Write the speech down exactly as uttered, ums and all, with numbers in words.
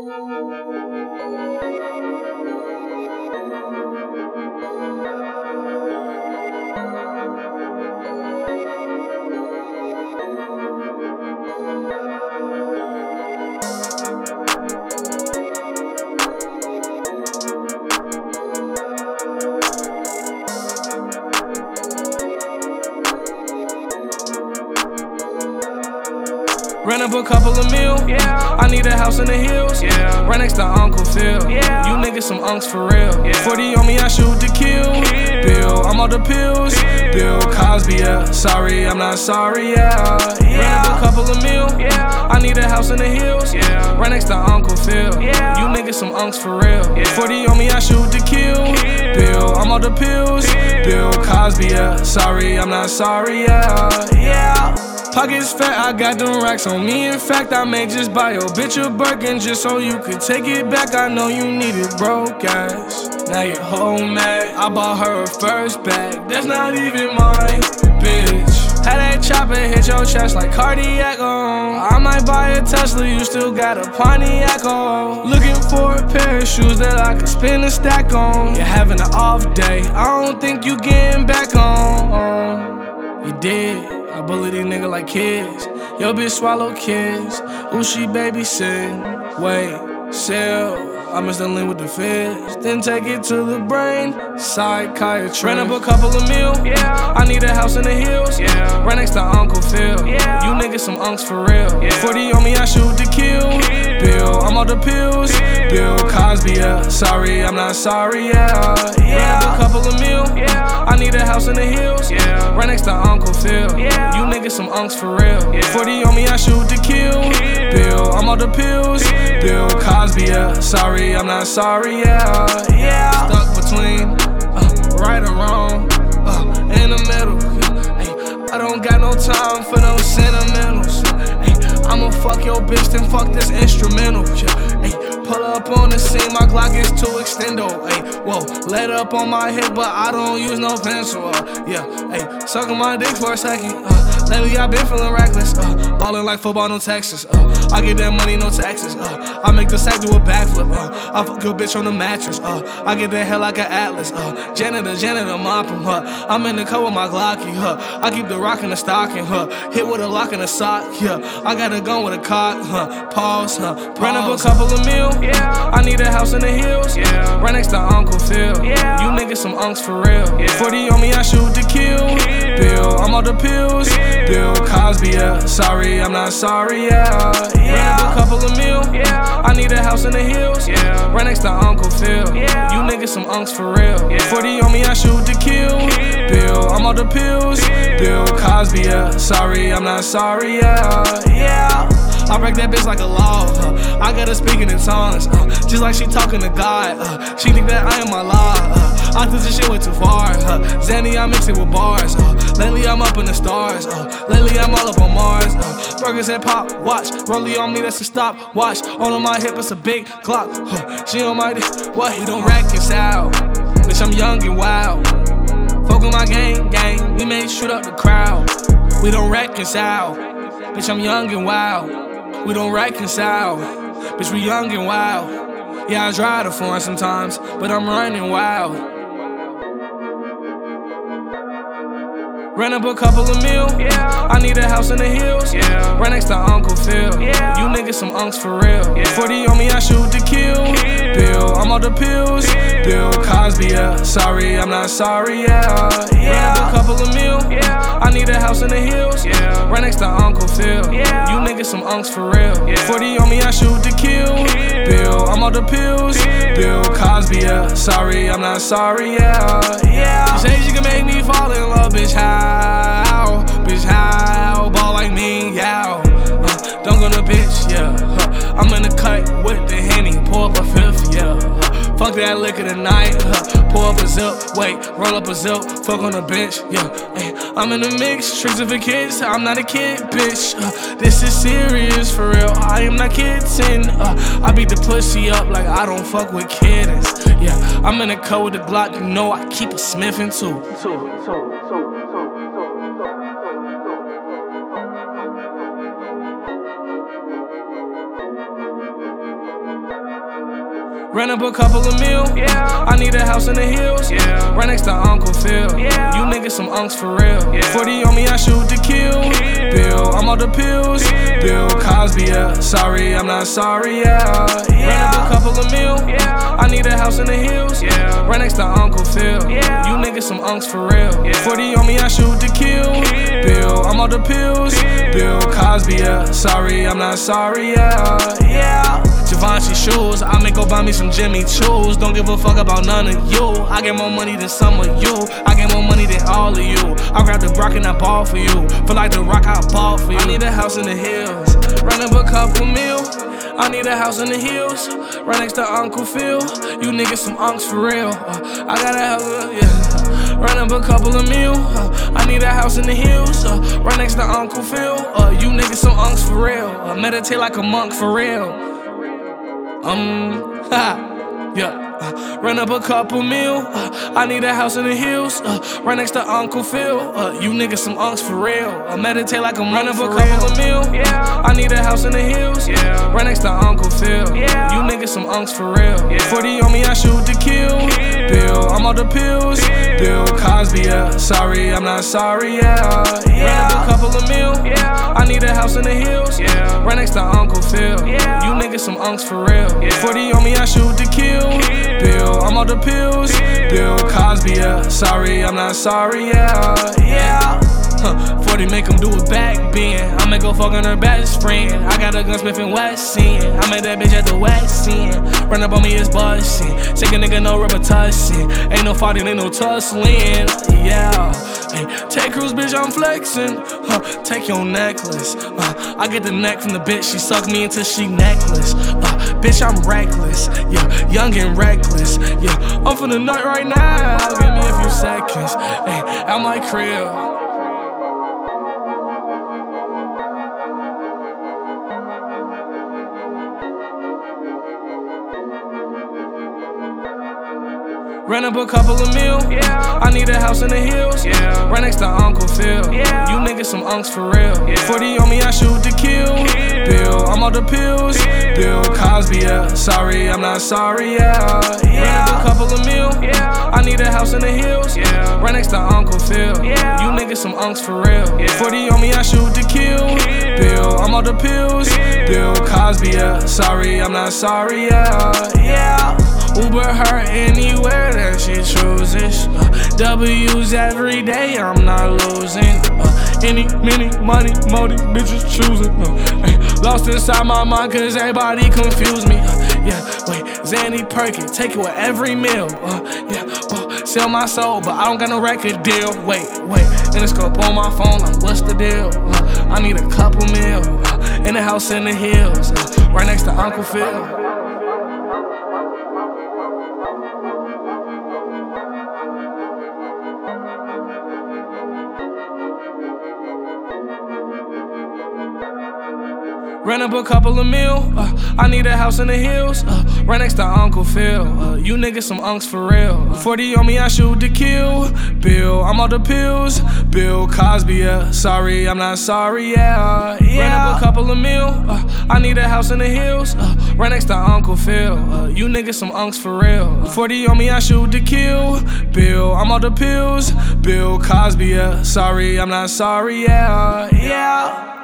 Ran up a couple of mil, yeah. I need a house in the hills, yeah. Right next to Uncle Phil, yeah. You niggas some unks for real, yeah. forty on me, I shoot to kill, kill. Bill, I'm on the pills, kill. Bill Cosby, yeah. Sorry, I'm not sorry, yeah, yeah. Ran up a couple of mil, yeah. I need a house in the hills, yeah. Right next to Uncle Phil, yeah. You niggas some unks for real, yeah. forty on me, I shoot to kill, kill. Bill, I'm on the pills, kill. Bill Cosby, yeah. Sorry, I'm not sorry, yeah, yeah. Pockets fat, I got them racks on me. In fact, I may just buy your bitch a Birkin just so you could take it back. I know you needed broke ass. Now you're home mad. I bought her a first bag. That's not even mine, bitch. Had that chopper hit your chest like cardiac on. I might buy a Tesla, you still got a Pontiac on. Looking for a pair of shoes that I can spend a stack on. You're having an off day, I don't think you getting back on. You did. I bully these niggas like kids. Yo bitch swallow kids. Who she babysitting? Wait, sell. I missed the link with the feds. Then take it to the brain. Psychiatrist. Ran up a couple of mil, yeah. I need a house in the hills, yeah. Right next to Uncle Phil, yeah. You niggas some unks for real, yeah. forty on me, I shoot to kill, kill. Bill, I'm on the pills, kill. Bill Cosby, yeah. Sorry, I'm not sorry, yeah, yeah. Ran up a couple of mil, yeah. I need a house in the hills, yeah. Right next to Uncle Phil, yeah. You niggas some unks for real, yeah. forty on me, I shoot to kill, kill. Bill, I'm on the pills, kill. Bill Cosby, yeah. Sorry, I'm not sorry, yeah, yeah. Stuck between uh, right or wrong, uh, in the middle, yeah. Ay, I don't got no time for no sentimentals. Ay, I'ma fuck your bitch, then fuck this instrumental, yeah. Ay, pull up on the scene, my Glock is too extendo. Ay, whoa, let up on my hip, but I don't use no pencil. Uh, yeah, ay, sucking my dick for a second. Uh, Lately I been feeling reckless, uh, ballin' like football, no Texas. Uh, I get that money, no taxes. Uh, I make the sack do a backflip. Uh, I fuck your bitch on the mattress. Uh, I get that hell like an atlas. Uh, janitor, janitor, mopping. Uh, I'm in the car with my Glocky. Uh, I keep the rock in the stocking. Uh, hit with a lock in the sock. Yeah, I got a gun with a cock. Uh, pause. Uh, Ran up a couple of mil. Yeah, I need a house in the hills. Yeah, right next to Uncle Phil. Yeah, you niggas some unks for real. Yeah. forty on me, I shoot to kill. kill. Bill, I'm on the pills. Kill. Bill Cosby, yeah. Sorry, I'm not sorry, yeah, yeah. Ran up a couple of mil, yeah. I need a house in the hills, yeah. Right next to Uncle Phil, yeah. You niggas some unks for real, yeah. forty on me, I shoot to kill, kill. Bill, I'm on the pills, kill. Bill Cosby, yeah. Sorry, I'm not sorry, yeah, yeah. I break that bitch like a law, uh, I got her speaking in tongues, uh, just like she talking to God, uh, she think that I am my law, uh, I took this shit way too far, uh, Zanny, I mix it with bars, uh, lately I'm up in the stars, uh, lately I'm all up on Mars, uh, burgers and pop, watch, rollie on me, that's a stop, watch, all on my hip, it's a big clock, uh, she on my dick, what, we don't reconcile, bitch, I'm young and wild, fuck with my gang, gang, we may shoot up the crowd, we don't reconcile, bitch, I'm young and wild. We don't reconcile, bitch, we young and wild. Yeah, I drive the foreign sometimes, but I'm running wild. Ran up a couple of mil, yeah. I need a house in the hills, yeah. Right next to Uncle Phil, yeah. You niggas some unks for real, yeah. forty on me, I shoot to kill, kill. Bill, I'm on the pills, kill. Bill Cosby, yeah. Sorry, I'm not sorry, yeah, yeah. Ran up a couple of mil, yeah. I need a house in the hills, yeah. Right next to Uncle Phil, yeah. You niggas some unks for real, yeah. forty on me, I shoot to kill, kill. Bill, I'm on the pills, kill. Bill Cosby, yeah. Sorry, I'm not sorry, yeah, yeah. You say you can make me fall in love, bitch, how? How, bitch, how, ball like me, yow. Uh, don't go to bitch, yeah. Uh, I'm in the cut with the Henny, pour up a fifth, yeah. Uh, fuck that liquor tonight, uh, pour up a zip, wait, roll up a zip, fuck on the bench, yeah. Ay, I'm in the mix, tricks for kids, I'm not a kid, bitch. Uh, this is serious, for real, I am not kidding. Uh, I beat the pussy up like I don't fuck with kittens, yeah. I'm in the cut with the Glock, you know I keep a Smithin' too. Two, two, two. Run up a couple of mil, yeah. I need a house in the hills, yeah. Right next to Uncle Phil, yeah. You niggas some unks for real, yeah. forty on me, I shoot to kill, kill. Bill, I'm on the pills, kill. Bill Cosby, yeah. Sorry, I'm not sorry, yeah, yeah. Run up a couple of mil, yeah. I need a house in the hills, yeah. Right next to Uncle Phil, yeah. You niggas some unks for real, yeah. forty on me, I shoot to kill, kill. Bill, I'm on the pills, kill. Bill Cosby, yeah. Sorry, I'm not sorry, yeah, yeah. Givenchy shoes, I make go buy me some Jimmy Choos. Don't give a fuck about none of you. I get more money than some of you. I get more money than all of you. I grab the Brock and I ball for you. Feel like the Rock, I ball for you. I need a house in the hills, run up a couple mil. I need a house in the hills, right next to Uncle Phil. You niggas some unks for real. Uh, I got a house, yeah. Run up a couple of mil. Uh, I need a house in the hills, uh, right next to Uncle Phil. Uh, you niggas some unks for real. Uh, meditate like a monk for real. Um, ha, yeah. Uh, run up a couple mil. Uh, I need a house in the hills, uh, right next to Uncle Phil. Uh, you niggas some unks for real. I uh, meditate like I'm run up a couple real. Of mil. Yeah. I need a house in the hills, yeah. Right next to Uncle Phil. Yeah. You niggas some unks for real. Yeah. forty on me, I shoot to kill. kill. Bill, I'm on the pills. Kill. Bill Cosby, yeah. Sorry, I'm not sorry, yeah. yeah. Run up a couple of mil. Yeah. I need a house in the hills, yeah. Right next to Uncle Phil. Yeah. You niggas some unks for real. Yeah. forty on me, I shoot to kill. kill. Bill, I'm on the pills. Bill Cosby, yeah. Sorry, I'm not sorry, yeah, yeah. Huh, forty make him do a back bend. I make go fuck on her best friend. I got a gunsmith in West End. I met that bitch at the West End. Run up on me, it's bustin'. Take a nigga, no rubber tussin'. Ain't no fighting, ain't no tussling. Yeah. Hey, take cruise, bitch, I'm flexin'. Huh, take your necklace. Uh, I get the neck from the bitch. She suck me until she necklace. Uh, bitch, I'm reckless. Yeah, young and reckless. Yeah, I'm finna nut right now. Give me a few seconds. Hey, at my crib. Run up a couple of mil, yeah. I need a house in the hills, yeah. Right next to Uncle Phil, yeah. You niggas some unks for real, yeah. forty on me, I shoot to kill, kill. Bill, I'm on the pills, kill. Bill Cosby, yeah. Sorry, I'm not sorry, yeah, yeah. Run up a couple of mil, yeah. I need a house in the hills, yeah. Right next to Uncle Phil, yeah. You niggas some unks for real, yeah. forty on me, I shoot to kill, kill. Bill, I'm on the pills, kill. Bill Cosby, yeah. Sorry, I'm not sorry, yeah, yeah. Uber her anywhere that she chooses. Uh, W's every day, I'm not losing. Uh, any, many, money, more these bitches choosing. Uh, ay, lost inside my mind cause everybody confuse me. Uh, yeah, wait, Zanny Perky, take it with every meal. Uh, yeah, uh, sell my soul, but I don't got no record deal. Wait, wait, in the scope on my phone, like what's the deal? Uh, I need a couple mil, uh, in the house in the hills, uh, right next to Uncle Phil. Run up a couple of mil, uh, I need a house in the hills, uh, right next to Uncle Phil. Uh, you niggas some unks for real. forty on me, I shoot to kill. Bill, I'm on the pills. Bill Cosby, yeah. Sorry, I'm not sorry, yeah, yeah. Run up a couple of mil, uh, I need a house in the hills, uh, right next to Uncle Phil. Uh, you niggas some unks for real. forty on me, I shoot to kill. Bill, I'm on the pills. Bill Cosby, yeah. Sorry, I'm not sorry, yeah, yeah.